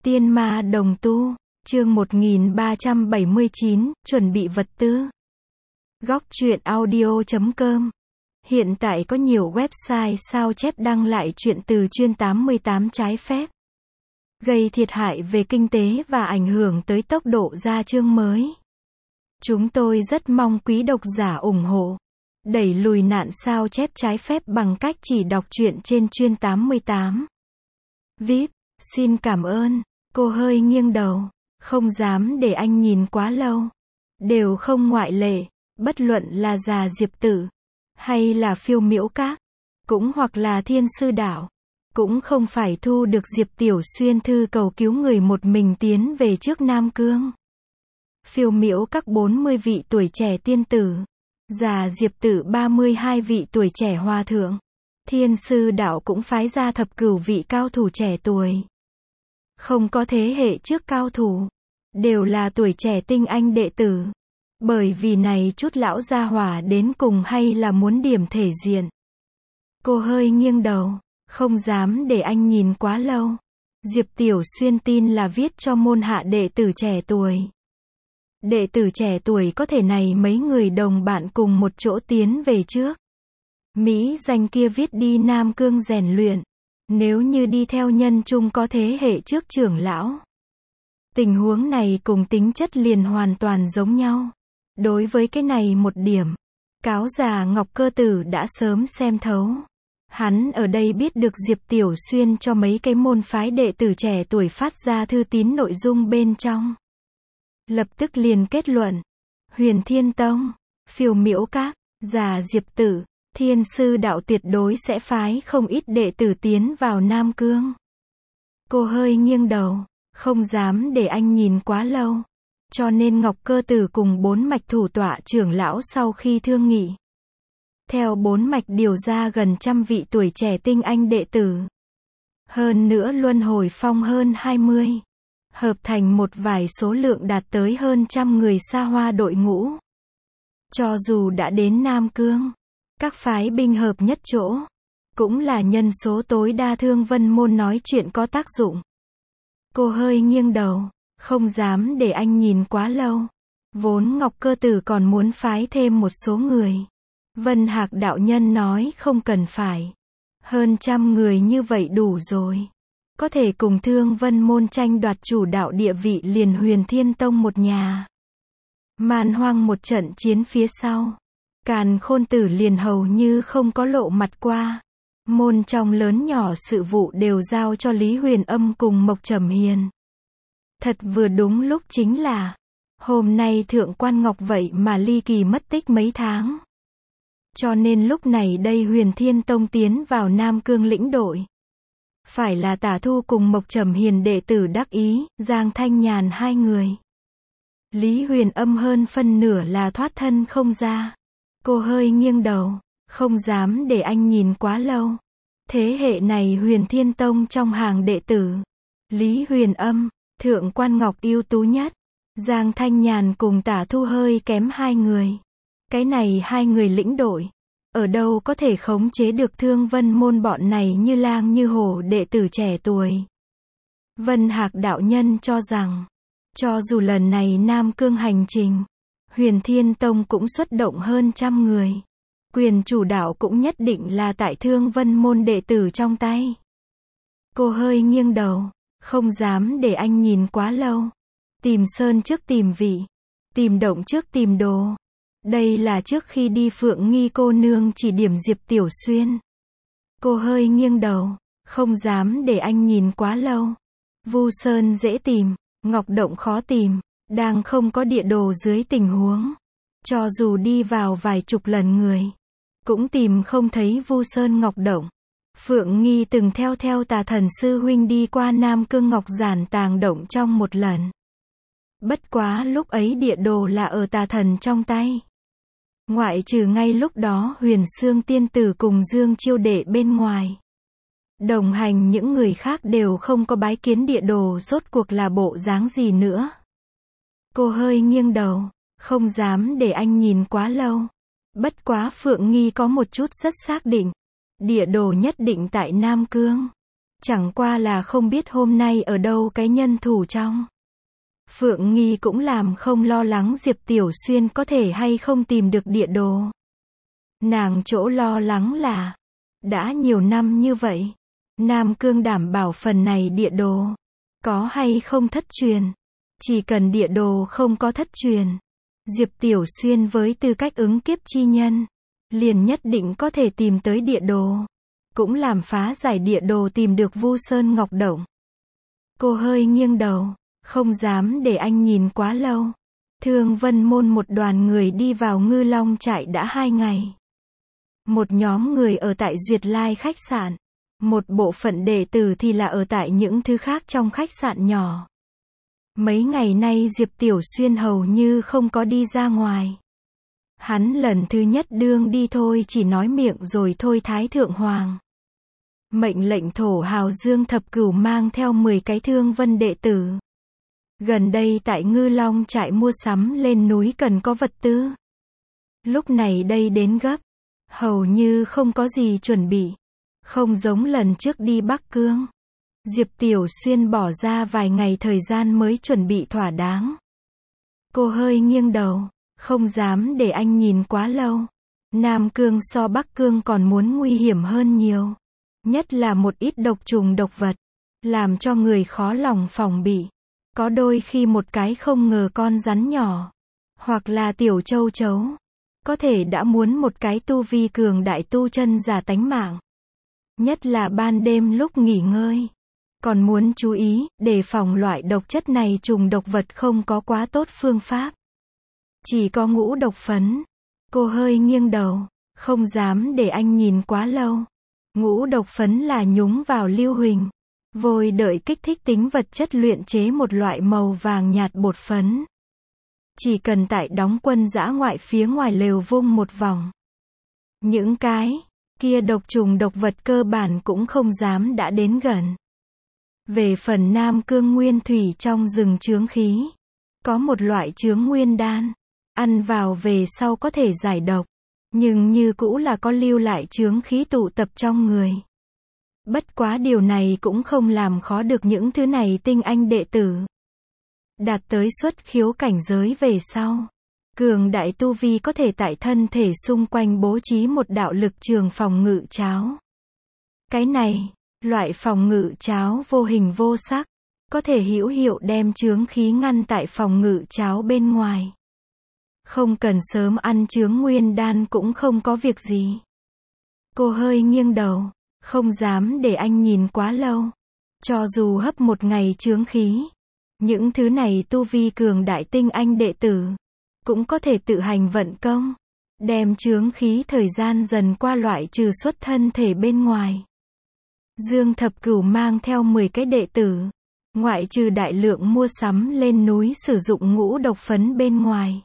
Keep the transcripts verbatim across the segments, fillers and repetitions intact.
Tiên ma đồng tu, chương một nghìn ba trăm bảy mươi chín, chuẩn bị vật tư. Góc truyện audio chấm com. Hiện tại có nhiều website sao chép đăng lại truyện từ chuyên tám mươi tám trái phép, gây thiệt hại về kinh tế và ảnh hưởng tới tốc độ ra chương mới. Chúng tôi rất mong quý độc giả ủng hộ, đẩy lùi nạn sao chép trái phép bằng cách chỉ đọc truyện trên chuyên tám mươi tám. vê i pê, xin cảm ơn. Cô hơi nghiêng đầu, không dám để anh nhìn quá lâu. Đều không ngoại lệ, bất luận là già Diệp Tử, hay là Phiêu Miễu Các, cũng hoặc là Thiên Sư Đạo, cũng không phải thu được Diệp Tiểu Xuyên thư cầu cứu người một mình tiến về trước Nam Cương. Phiêu Miễu Các bốn mươi vị tuổi trẻ tiên tử, già Diệp Tử ba mươi hai vị tuổi trẻ hòa thượng, Thiên Sư Đạo cũng phái ra thập cửu vị cao thủ trẻ tuổi. Không có thế hệ trước cao thủ, đều là tuổi trẻ tinh anh đệ tử. Bởi vì này chút lão gia hỏa đến cùng hay là muốn điểm thể diện. Cô hơi nghiêng đầu, không dám để anh nhìn quá lâu. Diệp Tiểu Xuyên tin là viết cho môn hạ đệ tử trẻ tuổi. Đệ tử trẻ tuổi có thể này mấy người đồng bạn cùng một chỗ tiến về trước. Mỹ danh kia viết đi Nam Cương rèn luyện. Nếu như đi theo nhân chung có thế hệ trước trưởng lão. Tình huống này cùng tính chất liền hoàn toàn giống nhau. Đối với cái này một điểm, cáo già Ngọc Cơ Tử đã sớm xem thấu. Hắn ở đây biết được Diệp Tiểu Xuyên cho mấy cái môn phái đệ tử trẻ tuổi phát ra thư tín nội dung bên trong. Lập tức liền kết luận, Huyền Thiên Tông, Phiêu Miễu Các, già Diệp Tử, Thiên Sư Đạo tuyệt đối sẽ phái không ít đệ tử tiến vào Nam Cương. Cô hơi nghiêng đầu, không dám để anh nhìn quá lâu. Cho nên Ngọc Cơ Tử cùng bốn mạch thủ tọa trưởng lão sau khi thương nghị, theo bốn mạch điều ra gần trăm vị tuổi trẻ tinh anh đệ tử. Hơn nữa luân hồi phong hơn hai mươi. Hợp thành một vài số lượng đạt tới hơn trăm người xa hoa đội ngũ. Cho dù đã đến Nam Cương, các phái binh hợp nhất chỗ, cũng là nhân số tối đa Thương Vân Môn nói chuyện có tác dụng. Cô hơi nghiêng đầu, không dám để anh nhìn quá lâu. Vốn Ngọc Cơ Tử còn muốn phái thêm một số người. Vân Hạc đạo nhân nói không cần phải. Hơn trăm người như vậy đủ rồi. Có thể cùng Thương Vân Môn tranh đoạt chủ đạo địa vị liền Huyền Thiên Tông một nhà. Man Hoang một trận chiến phía sau, Càn Khôn Tử liền hầu như không có lộ mặt qua. Môn trong lớn nhỏ sự vụ đều giao cho Lý Huyền Âm cùng Mộc Trầm Hiền. Thật vừa đúng lúc chính là, hôm nay Thượng Quan Ngọc vậy mà ly kỳ mất tích mấy tháng. Cho nên lúc này đây Huyền Thiên Tông tiến vào Nam Cương lĩnh đội. Phải là Tả Thu cùng Mộc Trầm Hiền đệ tử đắc ý, Giang Thanh Nhàn hai người. Lý Huyền Âm hơn phân nửa là thoát thân không ra. Cô hơi nghiêng đầu, không dám để anh nhìn quá lâu. Thế hệ này Huyền Thiên Tông trong hàng đệ tử, Lý Huyền Âm, Thượng Quan Ngọc ưu tú nhất, Giang Thanh Nhàn cùng Tả Thu hơi kém hai người. Cái này hai người lĩnh đội, ở đâu có thể khống chế được Thương Vân Môn bọn này như lang như hổ đệ tử trẻ tuổi. Vân Hạc đạo nhân cho rằng, cho dù lần này Nam Cương hành trình, Huyền Thiên Tông cũng xuất động hơn trăm người. Quyền chủ đạo cũng nhất định là tại Thương Vân Môn đệ tử trong tay. Cô hơi nghiêng đầu, không dám để anh nhìn quá lâu. Tìm sơn trước tìm vị, tìm động trước tìm đồ. Đây là trước khi đi Phượng Nghi cô nương chỉ điểm Diệp Tiểu Xuyên. Cô hơi nghiêng đầu, không dám để anh nhìn quá lâu. Vu Sơn dễ tìm, Ngọc Động khó tìm, đang không có địa đồ dưới tình huống. Cho dù đi vào vài chục lần người, cũng tìm không thấy Vu Sơn Ngọc Động. Phượng Nghi từng theo theo Tà Thần sư huynh đi qua Nam Cương Ngọc Giản Tàng Động trong một lần. Bất quá lúc ấy địa đồ là ở Tà Thần trong tay. Ngoại trừ ngay lúc đó Huyền Xương tiên tử cùng Dương Chiêu đệ bên ngoài. Đồng hành những người khác đều không có bái kiến địa đồ rốt cuộc là bộ dáng gì nữa. Cô hơi nghiêng đầu, không dám để anh nhìn quá lâu. Bất quá Phượng Nghi có một chút rất xác định. Địa đồ nhất định tại Nam Cương. Chẳng qua là không biết hôm nay ở đâu cái nhân thủ trong. Phượng Nghi cũng làm không lo lắng Diệp Tiểu Xuyên có thể hay không tìm được địa đồ. Nàng chỗ lo lắng là, đã nhiều năm như vậy, Nam Cương đảm bảo phần này địa đồ, có hay không thất truyền. Chỉ cần địa đồ không có thất truyền, Diệp Tiểu Xuyên với tư cách ứng kiếp chi nhân, liền nhất định có thể tìm tới địa đồ. Cũng làm phá giải địa đồ tìm được Vu Sơn Ngọc Động. Cô hơi nghiêng đầu, không dám để anh nhìn quá lâu. Thương Vân Môn một đoàn người đi vào Ngư Long trại đã hai ngày. Một nhóm người ở tại Duyệt Lai khách sạn. Một bộ phận đệ tử thì là ở tại những thứ khác trong khách sạn nhỏ. Mấy ngày nay Diệp Tiểu Xuyên hầu như không có đi ra ngoài. Hắn lần thứ nhất đương đi thôi chỉ nói miệng rồi thôi Thái Thượng Hoàng. Mệnh lệnh thổ hào Dương Thập Cửu mang theo mười cái Thương Vân đệ tử. Gần đây tại Ngư Long trại mua sắm lên núi cần có vật tư. Lúc này đây đến gấp, hầu như không có gì chuẩn bị. Không giống lần trước đi Bắc Cương. Diệp Tiểu Xuyên bỏ ra vài ngày thời gian mới chuẩn bị thỏa đáng. Cô hơi nghiêng đầu, không dám để anh nhìn quá lâu. Nam Cương so Bắc Cương còn muốn nguy hiểm hơn nhiều. Nhất là một ít độc trùng độc vật, làm cho người khó lòng phòng bị. Có đôi khi một cái không ngờ con rắn nhỏ, hoặc là tiểu châu chấu, có thể đã muốn một cái tu vi cường đại tu chân giả tánh mạng. Nhất là ban đêm lúc nghỉ ngơi. Còn muốn chú ý, đề phòng loại độc chất này trùng độc vật không có quá tốt phương pháp. Chỉ có ngũ độc phấn. Cô hơi nghiêng đầu, không dám để anh nhìn quá lâu. Ngũ độc phấn là nhúng vào lưu huỳnh, vôi đợi kích thích tính vật chất luyện chế một loại màu vàng nhạt bột phấn. Chỉ cần tại đóng quân dã ngoại phía ngoài lều vung một vòng. Những cái kia độc trùng độc vật cơ bản cũng không dám đã đến gần. Về phần Nam Cương nguyên thủy trong rừng chướng khí, có một loại chướng nguyên đan, ăn vào về sau có thể giải độc, nhưng như cũ là có lưu lại chướng khí tụ tập trong người. Bất quá điều này cũng không làm khó được những thứ này tinh anh đệ tử. Đạt tới xuất khiếu cảnh giới về sau, cường đại tu vi có thể tại thân thể xung quanh bố trí một đạo lực trường phòng ngự cháo. Cái này, loại phòng ngự cháo vô hình vô sắc, có thể hữu hiệu đem chướng khí ngăn tại phòng ngự cháo bên ngoài. Không cần sớm ăn chướng nguyên đan cũng không có việc gì. Cô hơi nghiêng đầu, không dám để anh nhìn quá lâu. Cho dù hấp một ngày chướng khí, những thứ này tu vi cường đại tinh anh đệ tử, cũng có thể tự hành vận công, đem chướng khí thời gian dần qua loại trừ xuất thân thể bên ngoài. Dương Thập Cửu mang theo mười cái đệ tử, ngoại trừ đại lượng mua sắm lên núi sử dụng ngũ độc phấn bên ngoài.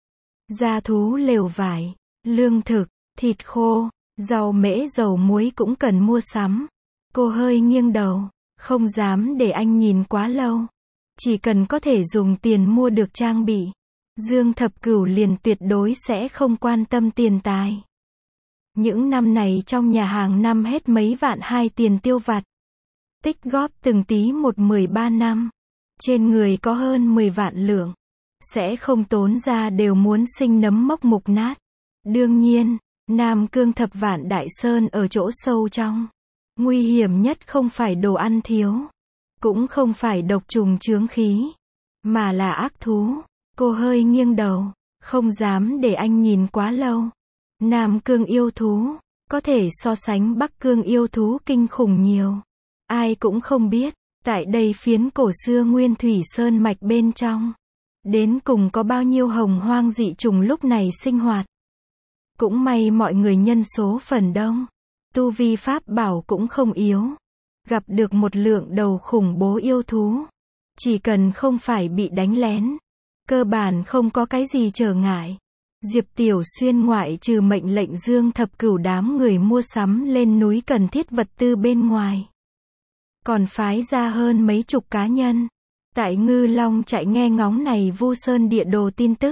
Gia thú lều vải, lương thực, thịt khô, rau mễ dầu muối cũng cần mua sắm. Cô hơi nghiêng đầu, không dám để anh nhìn quá lâu. Chỉ cần có thể dùng tiền mua được trang bị, Dương Thập Cửu liền tuyệt đối sẽ không quan tâm tiền tài. Những năm này trong nhà hàng năm hết mấy vạn hai tiền tiêu vặt. Tích góp từng tí một mười ba năm. Trên người có hơn mười vạn lượng. Sẽ không tốn ra đều muốn sinh nấm mốc mục nát. Đương nhiên, Nam Cương Thập Vạn Đại Sơn ở chỗ sâu trong. Nguy hiểm nhất không phải đồ ăn thiếu. Cũng không phải độc trùng chướng khí. Mà là ác thú. Cô hơi nghiêng đầu, không dám để anh nhìn quá lâu. Nam Cương yêu thú, có thể so sánh Bắc Cương yêu thú kinh khủng nhiều. Ai cũng không biết, tại đây phiến cổ xưa Nguyên Thủy Sơn mạch bên trong, đến cùng có bao nhiêu hồng hoang dị trùng lúc này sinh hoạt. Cũng may mọi người nhân số phần đông, tu vi pháp bảo cũng không yếu. Gặp được một lượng đầu khủng bố yêu thú, chỉ cần không phải bị đánh lén, cơ bản không có cái gì trở ngại. Diệp Tiểu Xuyên ngoại trừ mệnh lệnh Dương Thập Cửu đám người mua sắm lên núi cần thiết vật tư bên ngoài, còn phái ra hơn mấy chục cá nhân tại Ngư Long chạy nghe ngóng này Vu Sơn địa đồ tin tức.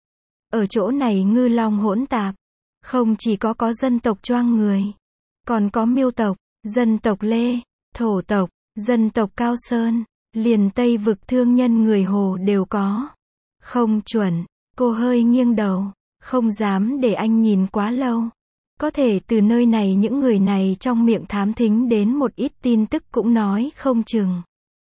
Ở chỗ này Ngư Long hỗn tạp, không chỉ có có dân tộc Choang người, còn có Miêu tộc, dân tộc Lê, thổ tộc, dân tộc Cao Sơn, liền Tây vực thương nhân người Hồ đều có. Không chuẩn, cô hơi nghiêng đầu, không dám để anh nhìn quá lâu. Có thể từ nơi này những người này trong miệng thám thính đến một ít tin tức cũng nói không chừng.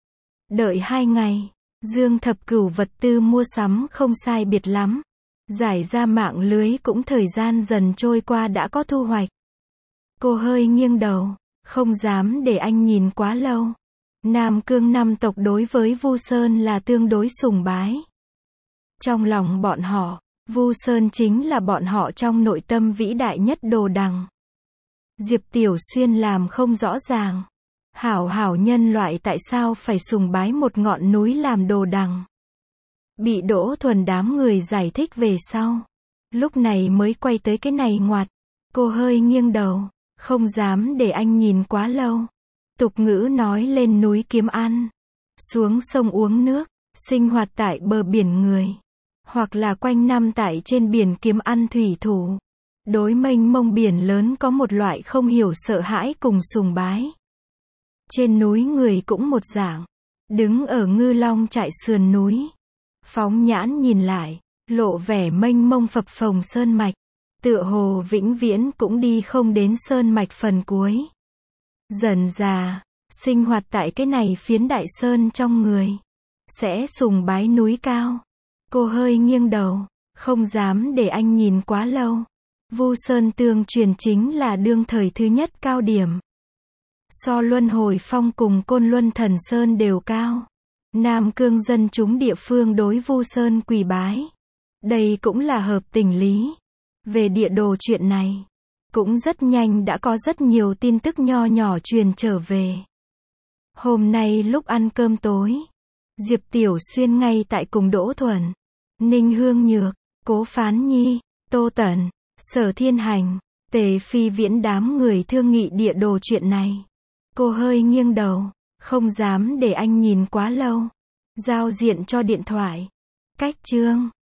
Đợi hai ngày, Dương Thập Cửu vật tư mua sắm không sai biệt lắm. Giải ra mạng lưới cũng thời gian dần trôi qua đã có thu hoạch. Cô hơi nghiêng đầu, không dám để anh nhìn quá lâu. Nam Cương năm tộc đối với Vu Sơn là tương đối sùng bái. Trong lòng bọn họ, Vu Sơn chính là bọn họ trong nội tâm vĩ đại nhất đồ đằng. Diệp Tiểu Xuyên làm không rõ ràng. Hảo hảo nhân loại tại sao phải sùng bái một ngọn núi làm đồ đằng. Bị Đỗ Thuần đám người giải thích về sau. Lúc này mới quay tới cái này ngoặt. Cô hơi nghiêng đầu, không dám để anh nhìn quá lâu. Tục ngữ nói lên núi kiếm ăn, xuống sông uống nước, sinh hoạt tại bờ biển người. Hoặc là quanh năm tại trên biển kiếm ăn thủy thủ. Đối mênh mông biển lớn có một loại không hiểu sợ hãi cùng sùng bái. Trên núi người cũng một dạng. Đứng ở Ngư Long trại sườn núi. Phóng nhãn nhìn lại, lộ vẻ mênh mông phập phồng sơn mạch. Tựa hồ vĩnh viễn cũng đi không đến sơn mạch phần cuối. Dần già, sinh hoạt tại cái này phiến đại sơn trong người. Sẽ sùng bái núi cao. Cô hơi nghiêng đầu, không dám để anh nhìn quá lâu. Vu Sơn tương truyền chính là đương thời thứ nhất cao điểm. So Luân Hồi Phong cùng Côn Luân Thần Sơn đều cao. Nam Cương dân chúng địa phương đối Vu Sơn quỳ bái. Đây cũng là hợp tình lý. Về địa đồ chuyện này, cũng rất nhanh đã có rất nhiều tin tức nho nhỏ truyền trở về. Hôm nay lúc ăn cơm tối, Diệp Tiểu Xuyên ngay tại cùng Đỗ Thuần, Ninh Hương Nhược, Cố Phán Nhi, Tô Tẩn, Sở Thiên Hành, Tề Phi Viễn đám người thương nghị địa đồ chuyện này. Cô hơi nghiêng đầu, không dám để anh nhìn quá lâu. Giao diện cho điện thoại. Cách chương